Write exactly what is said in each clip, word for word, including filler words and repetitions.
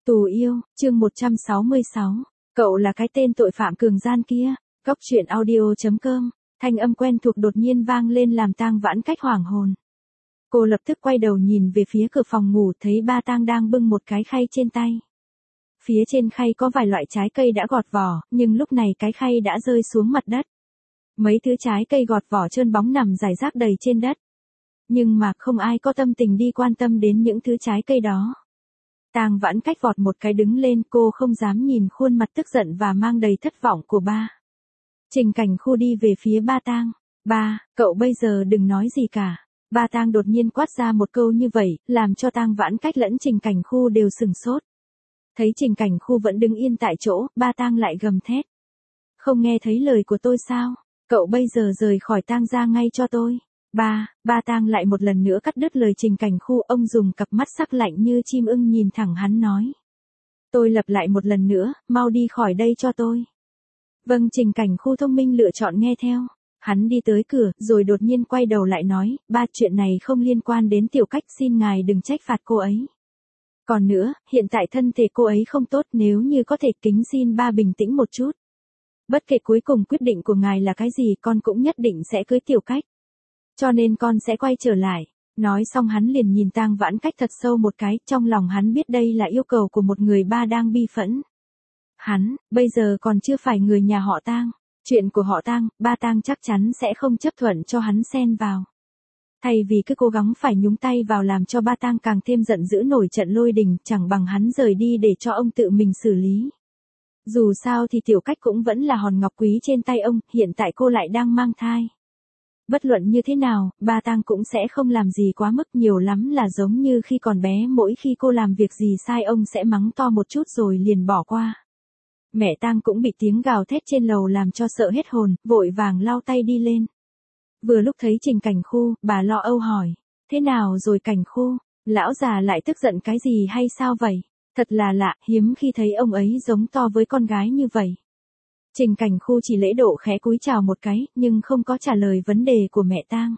Tù yêu, chương một trăm sáu mươi sáu. Cậu là cái tên tội phạm cường gian kia. Góc truyện audio chấm com. Thanh âm quen thuộc đột nhiên vang lên làm Tang Vãn Cách hoảng hồn. Cô lập tức quay đầu nhìn về phía cửa phòng ngủ, thấy ba Tang đang bưng một cái khay trên tay. Phía trên khay có vài loại trái cây đã gọt vỏ, nhưng lúc này cái khay đã rơi xuống mặt đất. Mấy thứ trái cây gọt vỏ trơn bóng nằm rải rác đầy trên đất. Nhưng mà không ai có tâm tình đi quan tâm đến những thứ trái cây đó. Tang Vãn Cách vọt một cái đứng lên, cô không dám nhìn khuôn mặt tức giận và mang đầy thất vọng của ba. Trình Cảnh Khu đi về phía ba Tang. Ba, cậu bây giờ đừng nói gì cả. Ba Tang đột nhiên quát ra một câu như vậy, làm cho Tang Vãn Cách lẫn Trình Cảnh Khu đều sửng sốt. Thấy Trình Cảnh Khu vẫn đứng yên tại chỗ, ba Tang lại gầm thét. Không nghe thấy lời của tôi sao? Cậu bây giờ rời khỏi Tang gia ngay cho tôi. Ba, ba Tang lại một lần nữa cắt đứt lời Trình Cảnh Khu, ông dùng cặp mắt sắc lạnh như chim ưng nhìn thẳng hắn nói. Tôi lặp lại một lần nữa, mau đi khỏi đây cho tôi. Vâng, Trình Cảnh Khu thông minh lựa chọn nghe theo. Hắn đi tới cửa, rồi đột nhiên quay đầu lại nói, ba chuyện này không liên quan đến Tiểu Cách, xin ngài đừng trách phạt cô ấy. Còn nữa, hiện tại thân thể cô ấy không tốt, nếu như có thể kính xin ba bình tĩnh một chút. Bất kể cuối cùng quyết định của ngài là cái gì, con cũng nhất định sẽ cưới Tiểu Cách. Cho nên con sẽ quay trở lại. Nói xong hắn liền nhìn Tang Vãn Cách thật sâu một cái, trong lòng hắn biết đây là yêu cầu của một người ba đang bi phẫn. Hắn, bây giờ còn chưa phải người nhà họ Tang. Chuyện của họ Tang, ba Tang chắc chắn sẽ không chấp thuận cho hắn xen vào. Thay vì cứ cố gắng phải nhúng tay vào làm cho ba Tang càng thêm giận dữ nổi trận lôi đình, chẳng bằng hắn rời đi để cho ông tự mình xử lý. Dù sao thì Tiểu Cách cũng vẫn là hòn ngọc quý trên tay ông, hiện tại cô lại đang mang thai. Bất luận như thế nào, ba Tang cũng sẽ không làm gì quá mức, nhiều lắm là giống như khi còn bé, mỗi khi cô làm việc gì sai ông sẽ mắng to một chút rồi liền bỏ qua. Mẹ Tang cũng bị tiếng gào thét trên lầu làm cho sợ hết hồn, vội vàng lau tay đi lên. Vừa lúc thấy Trình Cảnh Khu, bà lo âu hỏi, thế nào rồi Cảnh Khu, lão già lại tức giận cái gì hay sao vậy? Thật là lạ, hiếm khi thấy ông ấy giống to với con gái như vậy. Trình Cảnh Khu chỉ lễ độ khẽ cúi chào một cái, nhưng không có trả lời vấn đề của mẹ Tang.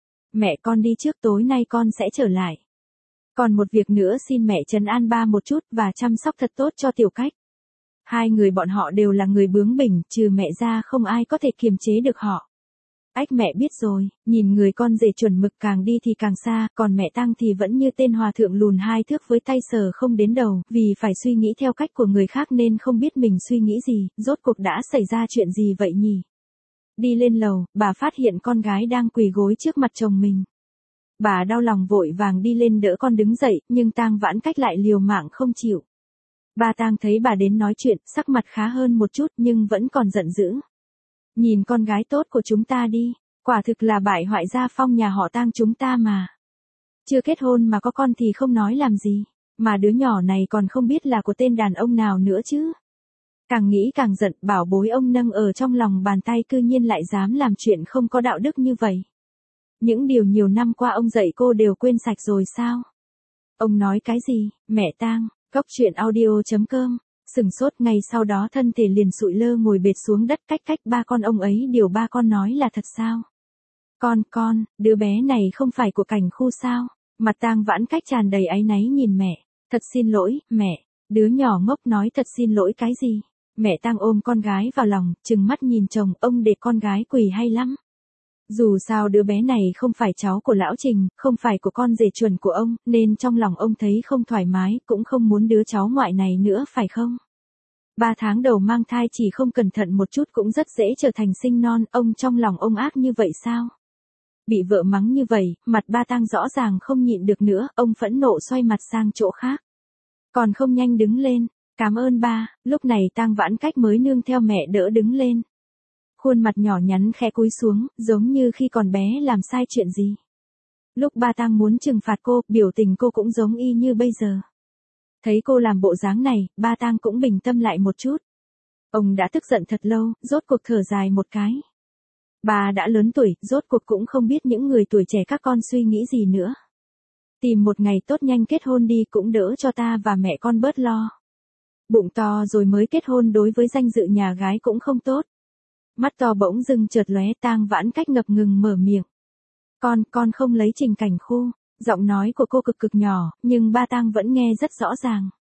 Mẹ con đi trước, tối nay con sẽ trở lại. Còn một việc nữa, xin mẹ trấn an ba một chút và chăm sóc thật tốt cho Tiểu Cách. Hai người bọn họ đều là người bướng bỉnh, trừ mẹ ra không ai có thể kiềm chế được họ. Ách, mẹ biết rồi, nhìn người con rể chuẩn mực càng đi thì càng xa, còn mẹ Tang thì vẫn như tên hòa thượng lùn hai thước với tay sờ không đến đầu, vì phải suy nghĩ theo cách của người khác nên không biết mình suy nghĩ gì, rốt cuộc đã xảy ra chuyện gì vậy nhỉ? Đi lên lầu, bà phát hiện con gái đang quỳ gối trước mặt chồng mình. Bà đau lòng vội vàng đi lên đỡ con đứng dậy, nhưng Tang Vãn Cách lại liều mạng không chịu. Ba Tang thấy bà đến nói chuyện, sắc mặt khá hơn một chút nhưng vẫn còn giận dữ. Nhìn con gái tốt của chúng ta đi, quả thực là bại hoại gia phong nhà họ Tang chúng ta mà. Chưa kết hôn mà có con thì không nói làm gì, mà đứa nhỏ này còn không biết là của tên đàn ông nào nữa chứ. Càng nghĩ càng giận, bảo bối ông nâng ở trong lòng bàn tay cư nhiên lại dám làm chuyện không có đạo đức như vậy. Những điều nhiều năm qua ông dạy cô đều quên sạch rồi sao? Ông nói cái gì, mẹ Tang? Góc truyện audio chấm com. Sừng sốt, ngày sau đó thân thể liền sụi lơ ngồi bệt xuống đất. Cách cách ba con ông ấy, điều ba con nói là thật sao? Con, con, đứa bé này không phải của Cảnh Khu sao? Mặt Tang Vãn Cách tràn đầy áy náy nhìn mẹ. Thật xin lỗi, mẹ. Đứa nhỏ ngốc nói thật xin lỗi cái gì? Mẹ Tang ôm con gái vào lòng, trừng mắt nhìn chồng, ông để con gái quỳ hay lắm. Dù sao đứa bé này không phải cháu của lão Trình, không phải của con rể chuẩn của ông, nên trong lòng ông thấy không thoải mái, cũng không muốn đứa cháu ngoại này nữa phải không? Ba tháng đầu mang thai chỉ không cẩn thận một chút cũng rất dễ trở thành sinh non, ông trong lòng ông ác như vậy sao? Bị vợ mắng như vậy, mặt ba Tang rõ ràng không nhịn được nữa, ông phẫn nộ xoay mặt sang chỗ khác. Còn không nhanh đứng lên, cảm ơn ba, lúc này Tang Vãn Cách mới nương theo mẹ đỡ đứng lên. Khuôn mặt nhỏ nhắn khẽ cúi xuống, giống như khi còn bé làm sai chuyện gì. Lúc ba Tang muốn trừng phạt cô, biểu tình cô cũng giống y như bây giờ. Thấy cô làm bộ dáng này, ba Tang cũng bình tâm lại một chút. Ông đã tức giận thật lâu, rốt cuộc thở dài một cái. Bà đã lớn tuổi, rốt cuộc cũng không biết những người tuổi trẻ các con suy nghĩ gì nữa. Tìm một ngày tốt nhanh kết hôn đi, cũng đỡ cho ta và mẹ con bớt lo. Bụng to rồi mới kết hôn đối với danh dự nhà gái cũng không tốt. Mắt to bỗng dưng chợt lóe, Tang Vãn Cách ngập ngừng mở miệng. Con, con không lấy Trình Cảnh Khu. Giọng nói của cô cực cực nhỏ, nhưng ba Tang vẫn nghe rất rõ ràng.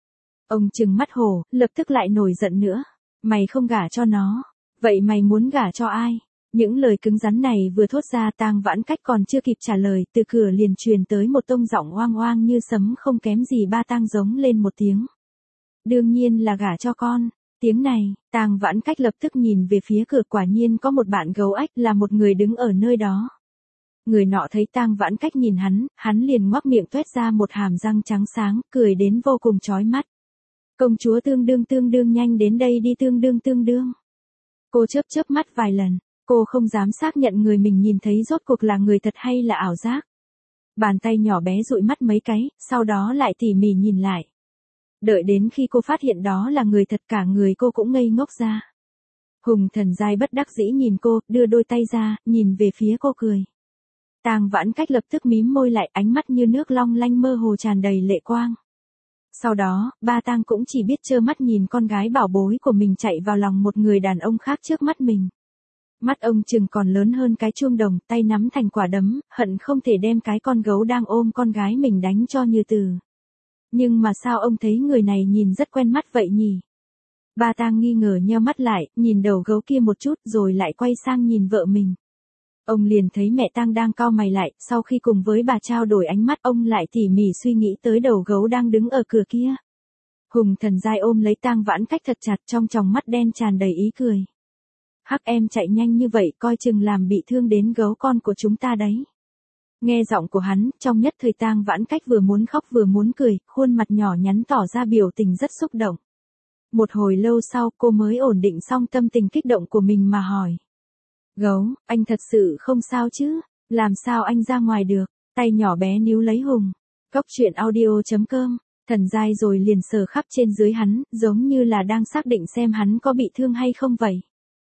Ông trừng mắt hổ, lập tức lại nổi giận nữa. Mày không gả cho nó. Vậy mày muốn gả cho ai? Những lời cứng rắn này vừa thốt ra, Tang Vãn Cách còn chưa kịp trả lời, từ cửa liền truyền tới một tông giọng oang oang như sấm không kém gì ba tang giống lên một tiếng. Đương nhiên là gả cho con. Tiếng này, Tang Vãn Cách lập tức nhìn về phía cửa, quả nhiên có một bạn gấu ếch là một người đứng ở nơi đó. Người nọ thấy Tang Vãn Cách nhìn hắn, hắn liền ngoác miệng toét ra một hàm răng trắng sáng, cười đến vô cùng chói mắt. Công chúa tương đương tương đương nhanh đến đây đi tương đương tương đương. Cô chớp chớp mắt vài lần, cô không dám xác nhận người mình nhìn thấy rốt cuộc là người thật hay là ảo giác. Bàn tay nhỏ bé dụi mắt mấy cái, sau đó lại tỉ mỉ nhìn lại. Đợi đến khi cô phát hiện đó là người thật, cả người cô cũng ngây ngốc ra. Hùng Thần Giai bất đắc dĩ nhìn cô, đưa đôi tay ra, nhìn về phía cô cười. Tang Vãn Cách lập tức mím môi lại, ánh mắt như nước long lanh mơ hồ tràn đầy lệ quang. Sau đó, ba Tang cũng chỉ biết trơ mắt nhìn con gái bảo bối của mình chạy vào lòng một người đàn ông khác trước mắt mình. Mắt ông chừng còn lớn hơn cái chuông đồng, tay nắm thành quả đấm, hận không thể đem cái con gấu đang ôm con gái mình đánh cho như từ. Nhưng mà sao ông thấy người này nhìn rất quen mắt vậy nhỉ? Ba Tang nghi ngờ nheo mắt lại, nhìn đầu gấu kia một chút rồi lại quay sang nhìn vợ mình. Ông liền thấy mẹ Tang đang cau mày lại, sau khi cùng với bà trao đổi ánh mắt, ông lại tỉ mỉ suy nghĩ tới đầu gấu đang đứng ở cửa kia. Hùng Thần Giai ôm lấy Tang Vãn Cách thật chặt, trong tròng mắt đen tràn đầy ý cười. Hắc, em chạy nhanh như vậy, coi chừng làm bị thương đến gấu con của chúng ta đấy. Nghe giọng của hắn, trong nhất thời Tang Vãn Cách vừa muốn khóc vừa muốn cười, khuôn mặt nhỏ nhắn tỏ ra biểu tình rất xúc động. Một hồi lâu sau, cô mới ổn định xong tâm tình kích động của mình mà hỏi. Gấu, anh thật sự không sao chứ? Làm sao anh ra ngoài được? Tay nhỏ bé níu lấy Hùng. Cốc truyện audio chấm com. Thần Giai rồi liền sờ khắp trên dưới hắn, giống như là đang xác định xem hắn có bị thương hay không vậy.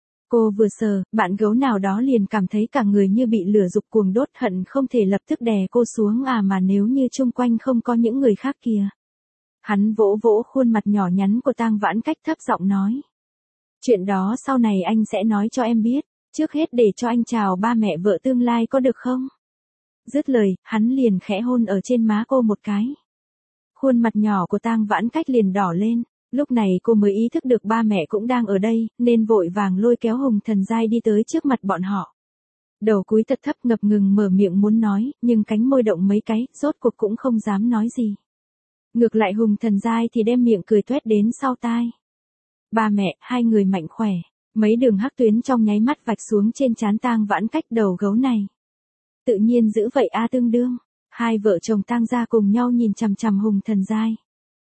Cô vừa sờ, bạn gấu nào đó liền cảm thấy cả người như bị lửa dục cuồng đốt, hận không thể lập tức đè cô xuống, à mà nếu như chung quanh không có những người khác kìa. Hắn vỗ vỗ khuôn mặt nhỏ nhắn của Tang Vãn Cách, thấp giọng nói. Chuyện đó sau này anh sẽ nói cho em biết, trước hết để cho anh chào ba mẹ vợ tương lai có được không? Dứt lời, hắn liền khẽ hôn ở trên má cô một cái. Khuôn mặt nhỏ của Tang Vãn Cách liền đỏ lên. Lúc này cô mới ý thức được ba mẹ cũng đang ở đây, nên vội vàng lôi kéo Hùng Thần Giai đi tới trước mặt bọn họ. Đầu cúi thật thấp, ngập ngừng mở miệng muốn nói, nhưng cánh môi động mấy cái, rốt cuộc cũng không dám nói gì. Ngược lại Hùng Thần Giai thì đem miệng cười toét đến sau tai. Ba mẹ, hai người mạnh khỏe, mấy đường hắc tuyến trong nháy mắt vạch xuống trên trán Tang Vãn Cách, đầu gấu này. Tự nhiên giữ vậy a tương đương. Hai vợ chồng Tang gia cùng nhau nhìn chằm chằm Hùng Thần Giai.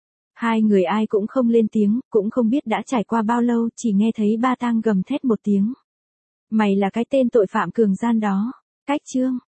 Hai người ai cũng không lên tiếng, cũng không biết đã trải qua bao lâu, chỉ nghe thấy ba Tang gầm thét một tiếng. Mày là cái tên tội phạm cường gian đó. Cách chương.